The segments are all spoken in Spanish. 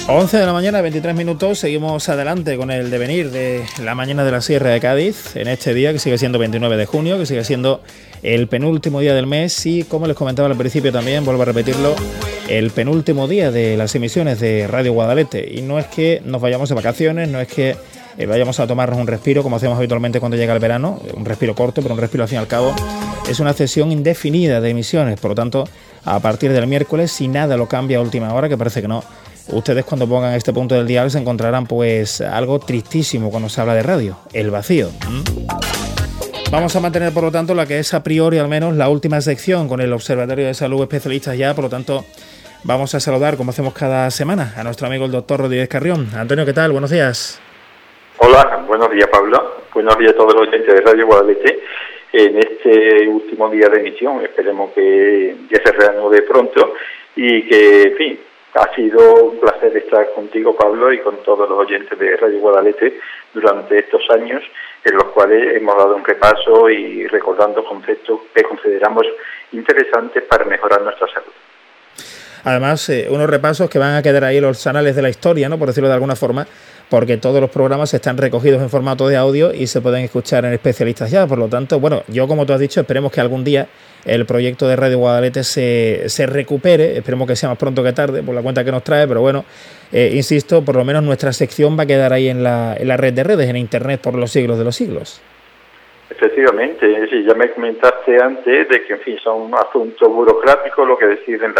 11 de la mañana, 23 minutos, seguimos adelante con el devenir de la mañana de la Sierra de Cádiz, en este día que sigue siendo 29 de junio, que sigue siendo el penúltimo día del mes y, como les comentaba al principio también, vuelvo a repetirlo, el penúltimo día de las emisiones de Radio Guadalete. Y no es que nos vayamos de vacaciones, no es que vayamos a tomarnos un respiro, como hacemos habitualmente cuando llega el verano, un respiro corto, pero un respiro al fin y al cabo. Es una sesión indefinida de emisiones, por lo tanto, a partir del miércoles, si nada lo cambia a última hora, que parece que no, ustedes cuando pongan este punto del dial se encontrarán pues algo tristísimo cuando se habla de radio, el vacío. Vamos a mantener por lo tanto la que es a priori al menos la última sección con el Observatorio de Salud Especialistas ya, por lo tanto vamos a saludar como hacemos cada semana a nuestro amigo el doctor Rodríguez Carrión. Antonio, ¿qué tal? Buenos días. Hola, buenos días Pablo, buenos días a todos los oyentes de Radio Guadalete. En este último día de emisión esperemos que ya se reanude pronto y que, en fin, ha sido un placer estar contigo, Pablo, y con todos los oyentes de Radio Guadalete durante estos años, en los cuales hemos dado un repaso y recordando conceptos que consideramos interesantes para mejorar nuestra salud. Además, unos repasos que van a quedar ahí en los anales de la historia, ¿no?, por decirlo de alguna forma, porque todos los programas están recogidos en formato de audio y se pueden escuchar en Especialistas ya. Por lo tanto, bueno, yo, como tú has dicho, esperemos que algún día el proyecto de Radio Guadalete se recupere. Esperemos que sea más pronto que tarde, por la cuenta que nos trae, pero bueno, insisto, por lo menos nuestra sección va a quedar ahí en la red de redes, en Internet, por los siglos de los siglos. Efectivamente, sí, ya me comentaste antes de que, en fin, son asuntos burocráticos lo que deciden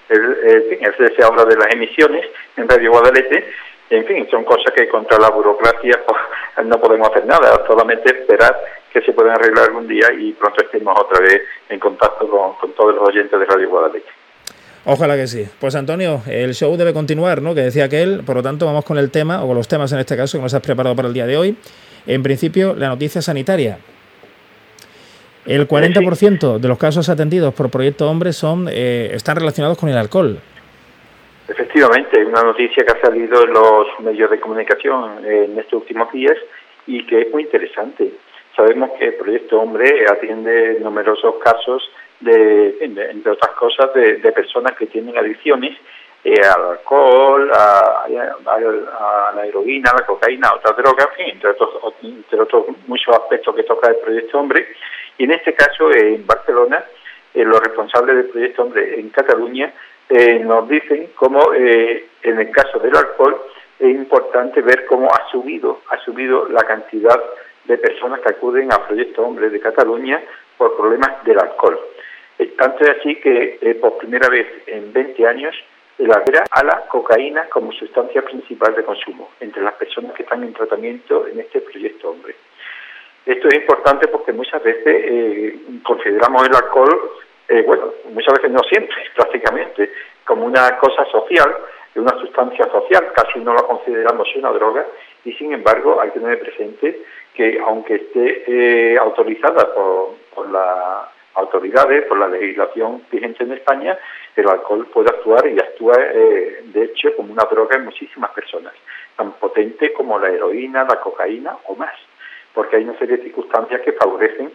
se habla de las emisiones en Radio Guadalete. En fin, son cosas que contra la burocracia pues, no podemos hacer nada, solamente esperar que se puedan arreglar algún día y pronto estemos otra vez en contacto con todos los oyentes de Radio Guadalete. Ojalá que sí. Pues Antonio, el show debe continuar, ¿no?, que decía aquel, por lo tanto vamos con el tema, o con los temas en este caso, que nos has preparado para el día de hoy. En principio, la noticia sanitaria. El 40% de los casos atendidos por Proyecto Hombre están relacionados con el alcohol. Efectivamente, una noticia que ha salido en los medios de comunicación en estos últimos días y que es muy interesante. Sabemos que el Proyecto Hombre atiende numerosos casos entre otras cosas, de personas que tienen adicciones al alcohol, a la heroína, a la cocaína, a otras drogas, entre otros muchos aspectos que toca el Proyecto Hombre. Y en este caso, en Barcelona, los responsables del Proyecto Hombre en Cataluña nos dicen cómo en el caso del alcohol es importante ver cómo ha subido la cantidad de personas que acuden al Proyecto Hombre de Cataluña por problemas del alcohol. Tanto es así que por primera vez en 20 años la a la cocaína como sustancia principal de consumo entre las personas que están en tratamiento en este Proyecto Hombre. Esto es importante porque muchas veces consideramos el alcohol, muchas veces no siempre, prácticamente, como una cosa social, una sustancia social, casi no la consideramos una droga, y sin embargo hay que tener presente que aunque esté autorizada por las autoridades, por la legislación vigente en España, el alcohol puede actuar y actúa de hecho como una droga en muchísimas personas, tan potente como la heroína, la cocaína o más, porque hay una serie de circunstancias que favorecen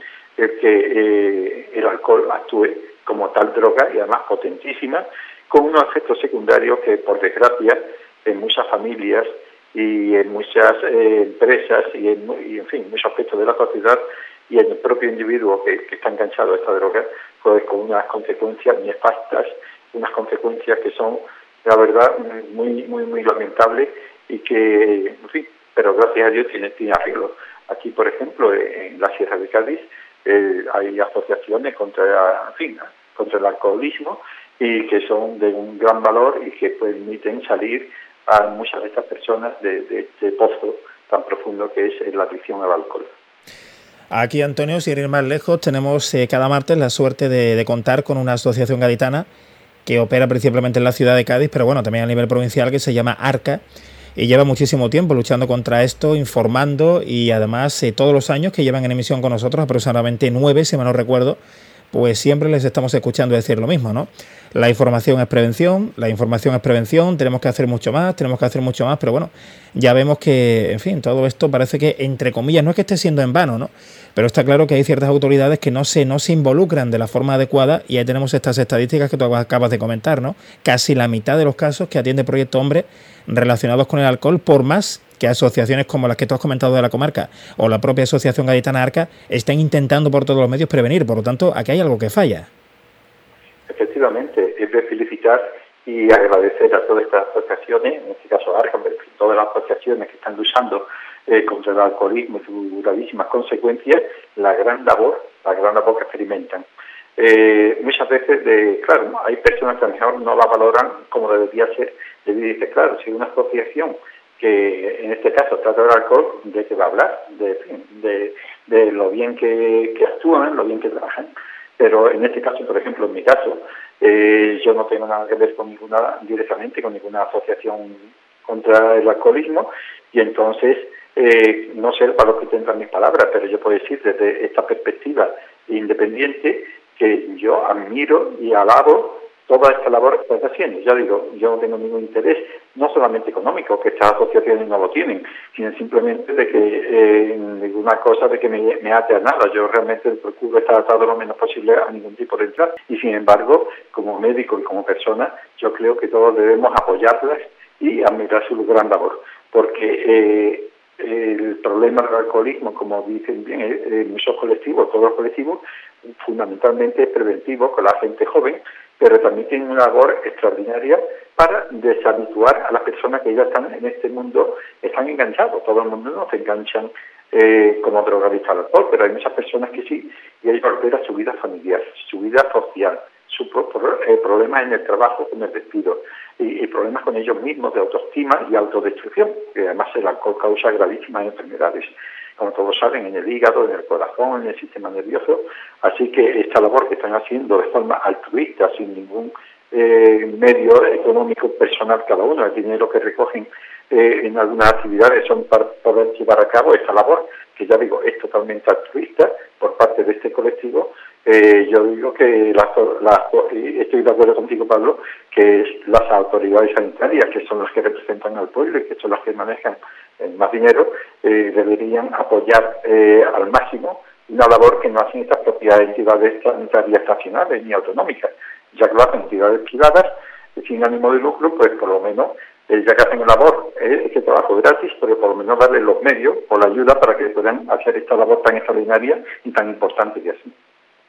que el alcohol actúe como tal droga y además potentísima, con unos efectos secundarios que, por desgracia, en muchas familias y en muchas empresas y en fin, muchos aspectos de la sociedad y en el propio individuo que está enganchado a esta droga, pues con unas consecuencias nefastas, unas consecuencias que son, la verdad, muy, muy, muy lamentables y que, en fin, pero gracias a Dios tiene arreglo. Aquí, por ejemplo, en la Sierra de Cádiz, hay asociaciones contra el alcoholismo y que son de un gran valor y que permiten salir a muchas de estas personas de este pozo tan profundo que es la adicción al alcohol. Aquí, Antonio, sin ir más lejos, tenemos cada martes la suerte de contar con una asociación gaditana que opera principalmente en la ciudad de Cádiz, pero bueno, también a nivel provincial, que se llama ARCA, y lleva muchísimo tiempo luchando contra esto, informando, y además todos los años que llevan en emisión con nosotros, aproximadamente 9, si mal no recuerdo, pues siempre les estamos escuchando decir lo mismo, ¿no? La información es prevención, tenemos que hacer mucho más, pero bueno, ya vemos que, en fin, todo esto parece que, entre comillas, no es que esté siendo en vano, ¿no? Pero está claro que hay ciertas autoridades que no se involucran de la forma adecuada, y ahí tenemos estas estadísticas que tú acabas de comentar, ¿no? Casi la mitad de los casos que atiende Proyecto Hombre relacionados con el alcohol, por más que asociaciones como las que tú has comentado de la comarca o la propia Asociación Gaditana Arca estén intentando por todos los medios prevenir. Por lo tanto, aquí hay algo que falla. Efectivamente, es de felicitar y agradecer a todas estas asociaciones, en este caso Arca, pero todas las asociaciones que están luchando contra el alcoholismo y sus gravísimas consecuencias, la gran labor que experimentan. Muchas veces, claro, hay personas que a lo mejor no la valoran como debería ser. Dice, claro, si una asociación que en este caso trata del alcohol, ¿de qué va a hablar? De lo bien que actúan, lo bien que trabajan. Pero en este caso, por ejemplo, en mi caso, yo no tengo nada que ver directamente con ninguna asociación contra el alcoholismo, y entonces no sé el valor que tendrán mis palabras, pero yo puedo decir desde esta perspectiva independiente que yo admiro y alabo toda esta labor que están haciendo. Ya digo, yo no tengo ningún interés, no solamente económico, que estas asociaciones no lo tienen, sino simplemente de que ninguna cosa de que me ate a nada. Yo realmente procuro estar atado lo menos posible a ningún tipo de entrada. Y sin embargo, como médico y como persona, yo creo que todos debemos apoyarlas y admirar su gran labor, porque el problema del alcoholismo, como dicen bien muchos colectivos, todos los colectivos, fundamentalmente es preventivo con la gente joven, pero también tienen una labor extraordinaria para deshabituar a las personas que ya están en este mundo, están enganchados. Todo el mundo no se enganchan como drogadictos al alcohol, pero hay muchas personas que sí, y hay que volver a su vida familiar, su vida social, sus problemas en el trabajo con el despido, y problemas con ellos mismos de autoestima y autodestrucción, que además el alcohol causa gravísimas enfermedades, como todos saben, en el hígado, en el corazón, en el sistema nervioso. Así que esta labor que están haciendo de forma altruista, sin ningún medio económico personal cada uno, el dinero que recogen en algunas actividades son para poder llevar a cabo esta labor, que ya digo, es totalmente altruista por parte de este colectivo. Yo digo que estoy de acuerdo contigo, Pablo, que las autoridades sanitarias, que son las que representan al pueblo y que son las que manejan más dinero, deberían apoyar al máximo una labor que no hacen estas propias entidades sanitarias nacionales ni autonómicas, ya que lo hacen entidades privadas sin ánimo de lucro. Pues por lo menos, ya que hacen labor, este trabajo gratis, pero por lo menos darles los medios o la ayuda para que puedan hacer esta labor tan extraordinaria y tan importante que hacen.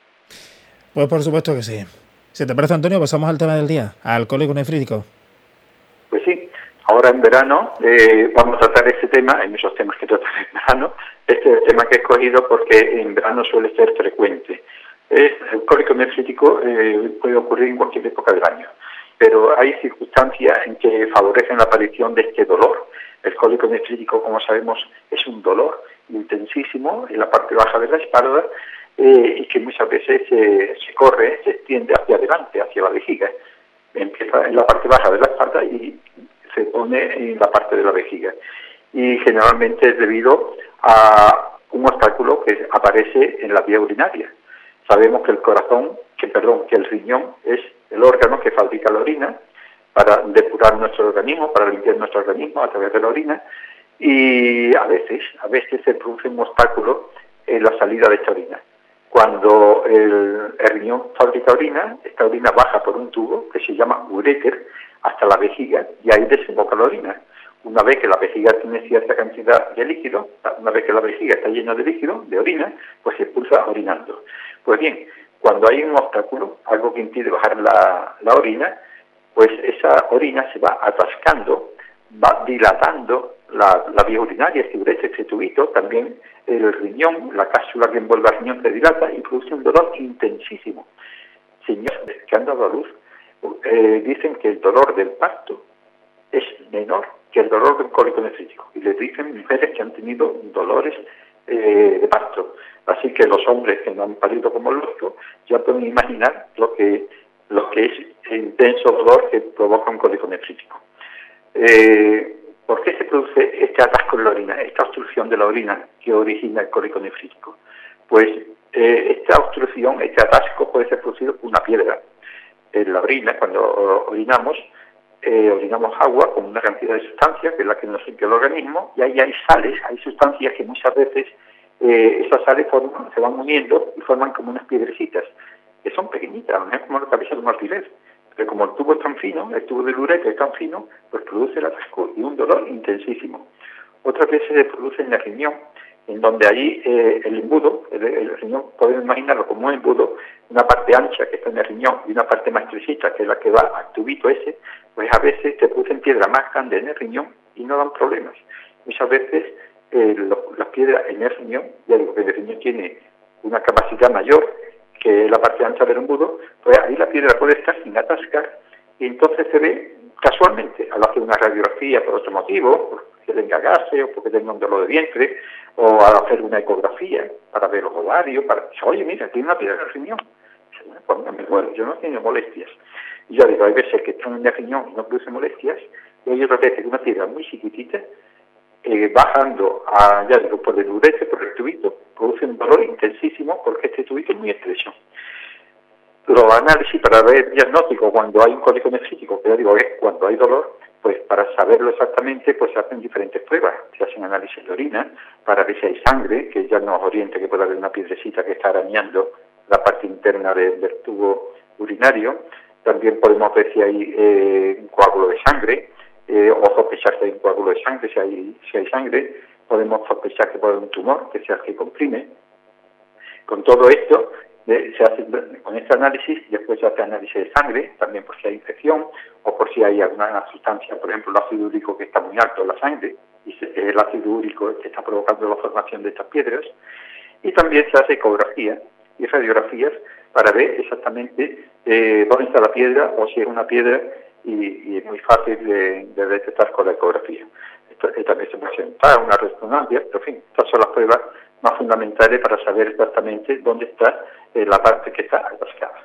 Pues por supuesto que sí. Si te parece, Antonio, pasamos al tema del día, alcohólico nefrítico. Pues sí, ahora en verano vamos a tratar este tema. Hay muchos temas que tratar en verano. Este es el tema que he escogido porque en verano suele ser frecuente. El alcohólico nefrítico puede ocurrir en cualquier época del año, pero hay circunstancias en que favorecen la aparición de este dolor. El cólico nefrítico, como sabemos, es un dolor intensísimo en la parte baja de la espalda, y que muchas veces se corre, se extiende hacia adelante, hacia la vejiga. Empieza en la parte baja de la espalda y se pone en la parte de la vejiga. Y generalmente es debido a un obstáculo que aparece en la vía urinaria. Sabemos que que el riñón es el órgano que fabrica la orina para depurar nuestro organismo, para limpiar nuestro organismo a través de la orina, y a veces se produce un obstáculo en la salida de esta orina. Cuando el riñón fabrica orina, esta orina baja por un tubo que se llama uréter hasta la vejiga y ahí desemboca la orina. Una vez que la vejiga tiene cierta cantidad de líquido, una vez que la vejiga está llena de líquido, de orina, pues se expulsa orinando. Pues bien, cuando hay un obstáculo, algo que impide bajar la orina, pues esa orina se va atascando, va dilatando la vía urinaria, este uréter, este tubito, también el riñón, la cápsula que envuelve al riñón se dilata y produce un dolor intensísimo. Señores que han dado a luz dicen que el dolor del parto es menor que el dolor de un cólico nefrítico, y les dicen mujeres que han tenido dolores de parto. Así que los hombres que no han parido como locos ya pueden imaginar lo que es el intenso dolor que provoca un cólico nefrítico. ¿Por qué se produce este atasco en la orina, esta obstrucción de la orina que origina el cólico nefrítico? Pues esta obstrucción, este atasco puede ser producido por una piedra. En la orina, cuando orinamos agua con una cantidad de sustancia, que es la que nos limpia el organismo, y ahí hay sales, hay sustancias que muchas veces esas sales se van uniendo y forman como unas piedrecitas, que son pequeñitas, no es como la cabeza de un alfiler. Pero como el tubo es tan fino, el tubo del ureter es tan fino, pues produce el atasco y un dolor intensísimo. Otras veces se produce en el riñón, en donde allí el embudo, el riñón, podemos imaginarlo como un embudo, una parte ancha que está en el riñón y una parte más estrechita, que es la que va al tubito ese, pues a veces te producen piedras más grandes en el riñón y no dan problemas. Muchas veces las piedras en el riñón, ya digo que el riñón tiene una capacidad mayor que la parte ancha del embudo, pues ahí la piedra puede estar sin atascar y entonces se ve casualmente al hacer una radiografía por otro motivo, porque tenga gases o porque tenga un dolor de vientre, o al hacer una ecografía para ver los ovarios, para decir, oye, mira, tiene una piedra en el riñón. Pues no me muero, yo no tengo molestias. Y ya digo, hay veces que están en el riñón y no produce molestias, y hay otras veces que una piedra muy chiquitita, bajando ya digo, por el ureter, por el tubito, produce un dolor intensísimo porque este tubito es muy estrecho. Los análisis para ver diagnóstico cuando hay un cólico nefrítico, que ya digo es cuando hay dolor, pues para saberlo exactamente pues se hacen diferentes pruebas. Se hacen análisis de orina para ver si hay sangre, que ya nos oriente que puede haber una piedrecita que está arañando la parte interna del tubo urinario. También podemos ver si hay un coágulo de sangre, o sospechar que hay un coágulo de sangre, si hay sangre. Podemos sospechar que puede haber un tumor, que sea el que comprime. Con todo esto, se hace con este análisis, después se hace análisis de sangre, también por si hay infección, o por si hay alguna sustancia, por ejemplo, el ácido úrico que está muy alto en la sangre, y el ácido úrico que está provocando la formación de estas piedras. Y también se hace ecografía y radiografías para ver exactamente dónde está la piedra, o si es una piedra, y es muy fácil de detectar con la ecografía. También se presenta una resonancia, pero en fin, estas son las pruebas más fundamentales para saber exactamente dónde está la parte que está atascada.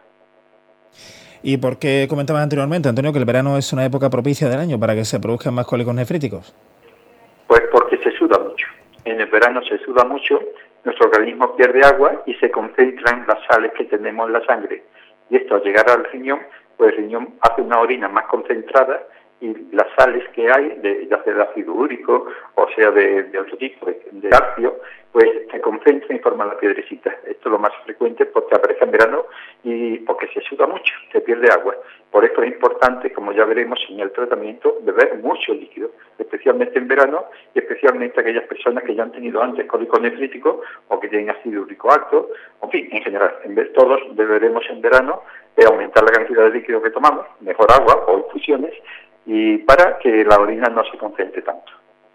¿Y por qué comentabas anteriormente, Antonio, que el verano es una época propicia del año para que se produzcan más cólicos nefríticos? Pues porque se suda mucho. En el verano se suda mucho, nuestro organismo pierde agua y se concentran las sales que tenemos en la sangre. Y esto al llegar al riñón, pues el riñón hace una orina más concentrada y las sales que hay, ya sea de ácido úrico o sea de otro tipo, de calcio, pues se concentran y forman la piedrecita. Esto es lo más frecuente porque aparece en verano y porque se suda mucho, se pierde agua. Por esto es importante, como ya veremos en el tratamiento, beber mucho líquido, especialmente en verano y especialmente aquellas personas que ya han tenido antes cólico nefrítico o que tienen ácido úrico alto. En fin, en general, todos deberemos en verano aumentar la cantidad de líquido que tomamos, mejor agua o infusiones, y para que la orina no se concentre tanto.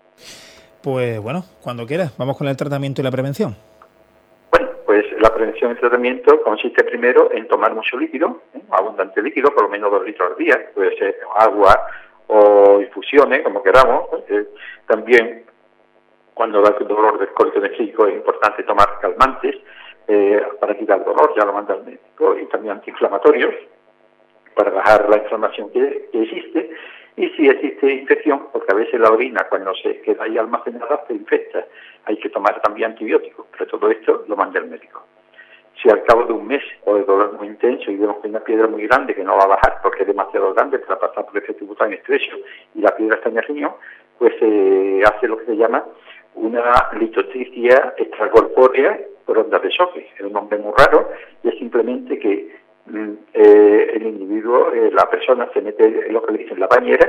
Pues bueno, cuando quieras, vamos con el tratamiento y la prevención. Bueno, pues la prevención y el tratamiento consiste primero en tomar mucho líquido, abundante líquido, por lo menos 2 litros al día, puede ser agua o infusiones, como queramos. También, cuando da el dolor del cólico nefrítico, es importante tomar calmantes para quitar el dolor, ya lo manda el médico, y también antiinflamatorios para bajar la inflamación que existe. Y si existe infección, porque a veces la orina, cuando se queda ahí almacenada, se infecta. Hay que tomar también antibióticos, pero todo esto lo manda el médico. Si al cabo de un mes o de dolor muy intenso y vemos que hay una piedra muy grande que no va a bajar porque es demasiado grande para pasar por ese tubo tan estrecho y la piedra está en el riñón, pues se hace lo que se llama una litotripsia extracorpórea por ondas de choque. Es un nombre muy raro y es simplemente que el individuo, la persona se mete en lo que le dicen la bañera,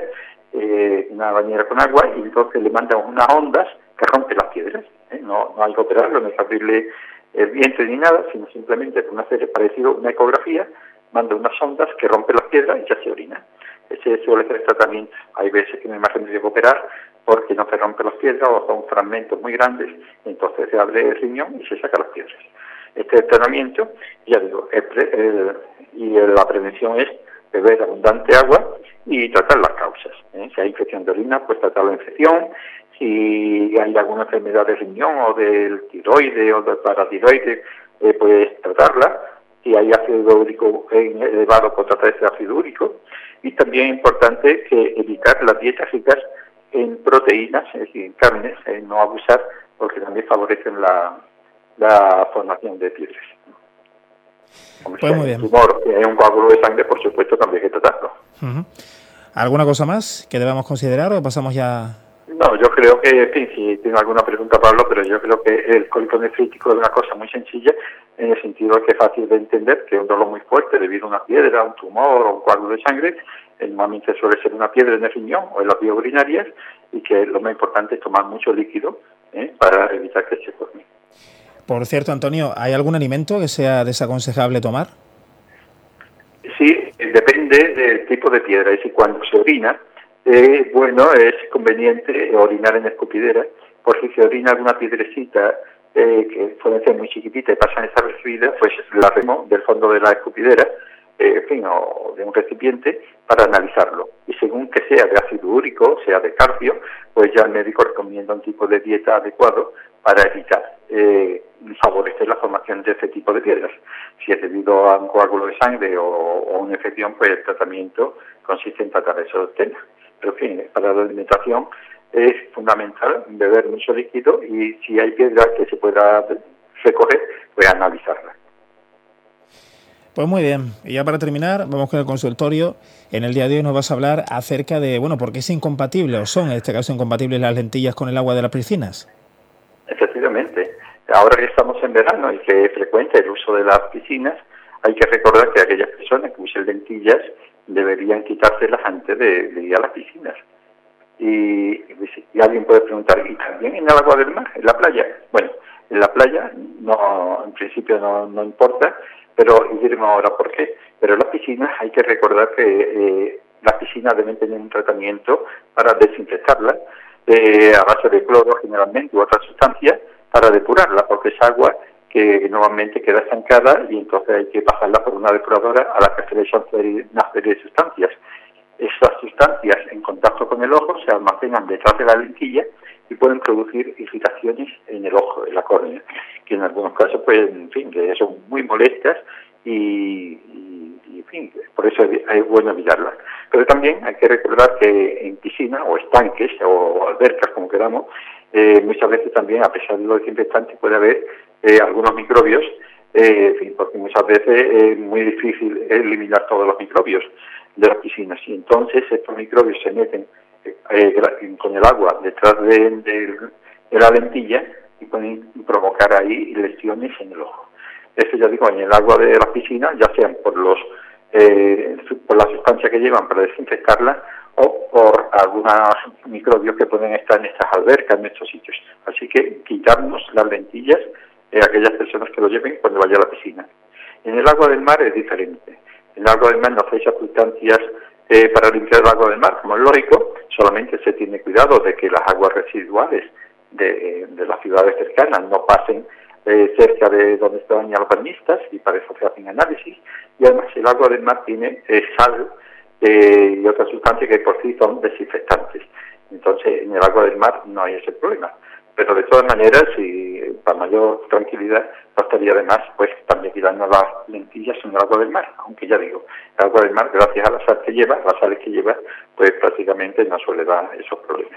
una bañera con agua, y entonces le mandan unas ondas que rompen las piedras. No hay que operarlo, no hay que abrirle el vientre ni nada, sino simplemente con una serie parecido a una ecografía, manda unas ondas que rompen las piedras y ya se orina. Ese suele ser el tratamiento. Hay veces que no hay más remedio que operar porque no se rompen las piedras o son fragmentos muy grandes, entonces se abre el riñón y se saca las piedras. Este es el tratamiento, ya digo, la prevención es beber abundante agua y tratar las causas. Si hay infección de orina, pues tratar la infección. Si hay alguna enfermedad de riñón o del tiroide o del paratiroide, pues tratarla. Si hay ácido úrico elevado, pues tratar ese ácido úrico. Y también es importante que evitar las dietas ricas en proteínas, es decir, en carnes, no abusar, porque también favorecen la formación de piedras. Como pues si muy hay bien. un tumor, si hay un coágulo de sangre, por supuesto, también hay que tratarlo. ¿Alguna cosa más que debamos considerar o pasamos ya? No, yo creo que, en fin, si tiene alguna pregunta, Pablo, pero yo creo que el cólico nefrítico es una cosa muy sencilla, en el sentido de que es fácil de entender, que es un dolor muy fuerte debido a una piedra, un tumor o un coágulo de sangre, normalmente suele ser una piedra en el riñón o en las vías urinarias, y que lo más importante es tomar mucho líquido para evitar que se forme. Por cierto, Antonio, ¿hay algún alimento que sea desaconsejable tomar? Sí, depende del tipo de piedra, es decir, cuando se orina, bueno, es conveniente orinar en escupidera, porque si orina alguna piedrecita que puede ser muy chiquitita y pasan desapercibida, pues la remo del fondo de la escupidera, en fin, o de un recipiente, para analizarlo. Y según que sea de ácido úrico, sea de calcio, pues ya el médico recomienda un tipo de dieta adecuado para evitar favorecer la formación de ese tipo de piedras. Si es debido a un coágulo de sangre o una infección, pues el tratamiento consiste en tratar esos temas. Pero en fin, para la alimentación es fundamental beber mucho líquido y si hay piedras que se pueda recoger, pues analizarlas. Pues muy bien, y ya para terminar, vamos con el consultorio. En el día de hoy nos vas a hablar acerca de, bueno, por qué es incompatible, o son en este caso incompatibles las lentillas con el agua de las piscinas. Efectivamente. Ahora que estamos en verano y que es frecuente el uso de las piscinas, hay que recordar que aquellas personas que usen lentillas deberían quitárselas antes de ir a las piscinas. Y alguien puede preguntar, ¿y también en el agua del mar, en la playa? Bueno, en la playa no, en principio no importa, pero y diremos ahora por qué. Pero en las piscinas hay que recordar que las piscinas deben tener un tratamiento para desinfectarlas, a base de cloro generalmente u otras sustancias, para depurarla, porque es agua que normalmente queda estancada y entonces hay que pasarla por una depuradora a la que se le echan una serie de sustancias. Esas sustancias en contacto con el ojo se almacenan detrás de la lentilla y pueden producir irritaciones en el ojo, en la córnea, que en algunos casos pues, en fin, que son muy molestas y en fin, por eso es bueno evitarlas. Pero también hay que recordar que en piscina o estanques o albercas, como queramos, muchas veces también, a pesar de los desinfectantes, puede haber algunos microbios, en fin, porque muchas veces es muy difícil eliminar todos los microbios de las piscinas y entonces estos microbios se meten con el agua detrás de la lentilla y pueden provocar ahí lesiones en el ojo. Eso ya digo, en el agua de las piscinas, ya sean por la sustancia que llevan para desinfectarla o por algunos microbios que pueden estar en estas albercas, en estos sitios. Así que quitarnos las lentillas a aquellas personas que lo lleven cuando vaya a la piscina. En el agua del mar es diferente. En el agua del mar no se echan sustancias para limpiar el agua del mar, como es lógico, solamente se tiene cuidado de que las aguas residuales de las ciudades cercanas no pasen cerca de donde se bañan los bañistas y para eso se hacen análisis. Y además el agua del mar tiene sal y otras sustancias que por sí son desinfectantes. Entonces en el agua del mar no hay ese problema. Pero de todas maneras, y para mayor tranquilidad, no estaría de más pues también quitarnos las lentillas en el agua del mar, aunque ya digo, el agua del mar, gracias a la sal que lleva, las sales que lleva, pues prácticamente no suele dar esos problemas.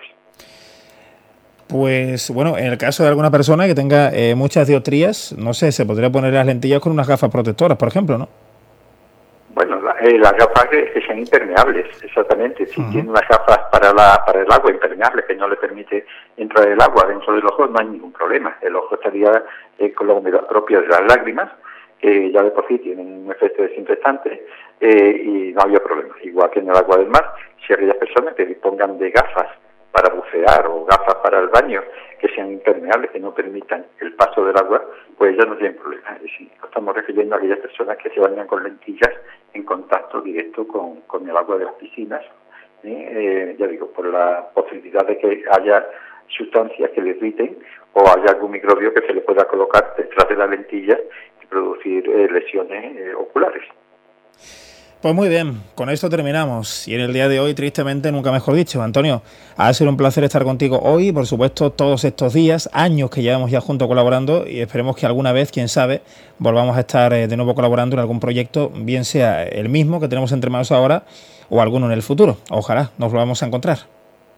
Pues bueno, en el caso de alguna persona que tenga muchas dioptrías, no sé, se podría poner las lentillas con unas gafas protectoras, por ejemplo, ¿no? Bueno, las gafas que sean impermeables, exactamente. Si tiene unas gafas para el agua impermeables que no le permite entrar el agua dentro del ojo, no hay ningún problema. El ojo estaría con la humedad propia de las lágrimas, que ya de por sí tienen un efecto desinfectante, y no había problema. Igual que en el agua del mar, si aquellas personas que dispongan de gafas para bucear o gafas para el baño que sean impermeables, que no permitan el paso del agua, pues ya no tienen problema. Es decir, estamos refiriendo a aquellas personas que se bañan con lentillas en contacto directo con el agua de las piscinas, ya digo, por la posibilidad de que haya sustancias que le irriten o haya algún microbio que se le pueda colocar detrás de la lentilla y producir lesiones oculares. Pues muy bien, con esto terminamos. Y en el día de hoy, tristemente, nunca mejor dicho, Antonio, ha sido un placer estar contigo hoy, por supuesto, todos estos días, años que llevamos ya juntos colaborando y esperemos que alguna vez, quién sabe, volvamos a estar de nuevo colaborando en algún proyecto, bien sea el mismo que tenemos entre manos ahora o alguno en el futuro. Ojalá nos volvamos a encontrar.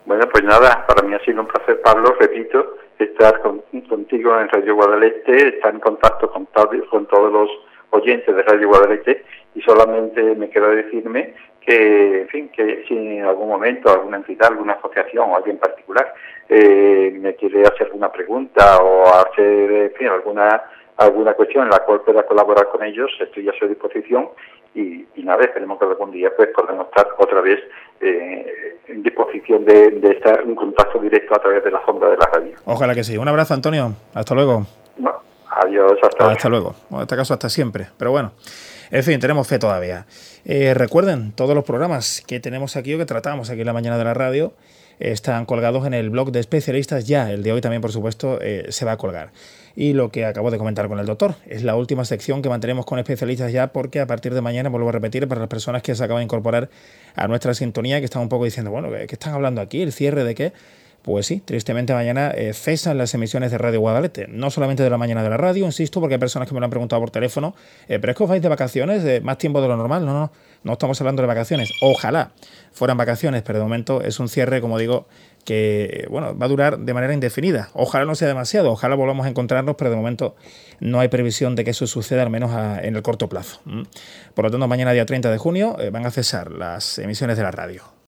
Bueno, pues nada, para mí ha sido un placer, Pablo, repito, estar contigo en Radio Guadalete, estar en contacto con todos los oyentes de Radio Guadalete, y solamente me queda decirme que, en fin, que si en algún momento alguna entidad, alguna asociación o alguien particular me quiere hacer una pregunta o hacer, en fin, alguna cuestión en la cual pueda colaborar con ellos, estoy a su disposición. Y nada, esperemos que algún día pues podamos estar otra vez en disposición de estar en contacto directo a través de la onda de la radio. Ojalá que sí. Un abrazo, Antonio. Hasta luego. Bueno, adiós, hasta luego. Bueno, en este caso hasta siempre, pero bueno. En fin, tenemos fe todavía. Recuerden, todos los programas que tenemos aquí o que tratamos aquí en la mañana de la radio están colgados en el blog de especialistas ya. El de hoy también, por supuesto, se va a colgar. Y lo que acabo de comentar con el doctor, es la última sección que mantenemos con especialistas ya, porque a partir de mañana, vuelvo a repetir, para las personas que se acaban de incorporar a nuestra sintonía, que están un poco diciendo, bueno, ¿qué están hablando aquí? ¿El cierre de qué? Pues sí, tristemente mañana cesan las emisiones de Radio Guadalete, no solamente de la mañana de la radio, insisto, porque hay personas que me lo han preguntado por teléfono, pero es que os vais de vacaciones, más tiempo de lo normal. No estamos hablando de vacaciones, ojalá fueran vacaciones, pero de momento es un cierre, como digo, que bueno, va a durar de manera indefinida. Ojalá no sea demasiado, ojalá volvamos a encontrarnos, pero de momento no hay previsión de que eso suceda, al menos en el corto plazo. Por lo tanto, mañana día 30 de junio van a cesar las emisiones de la radio.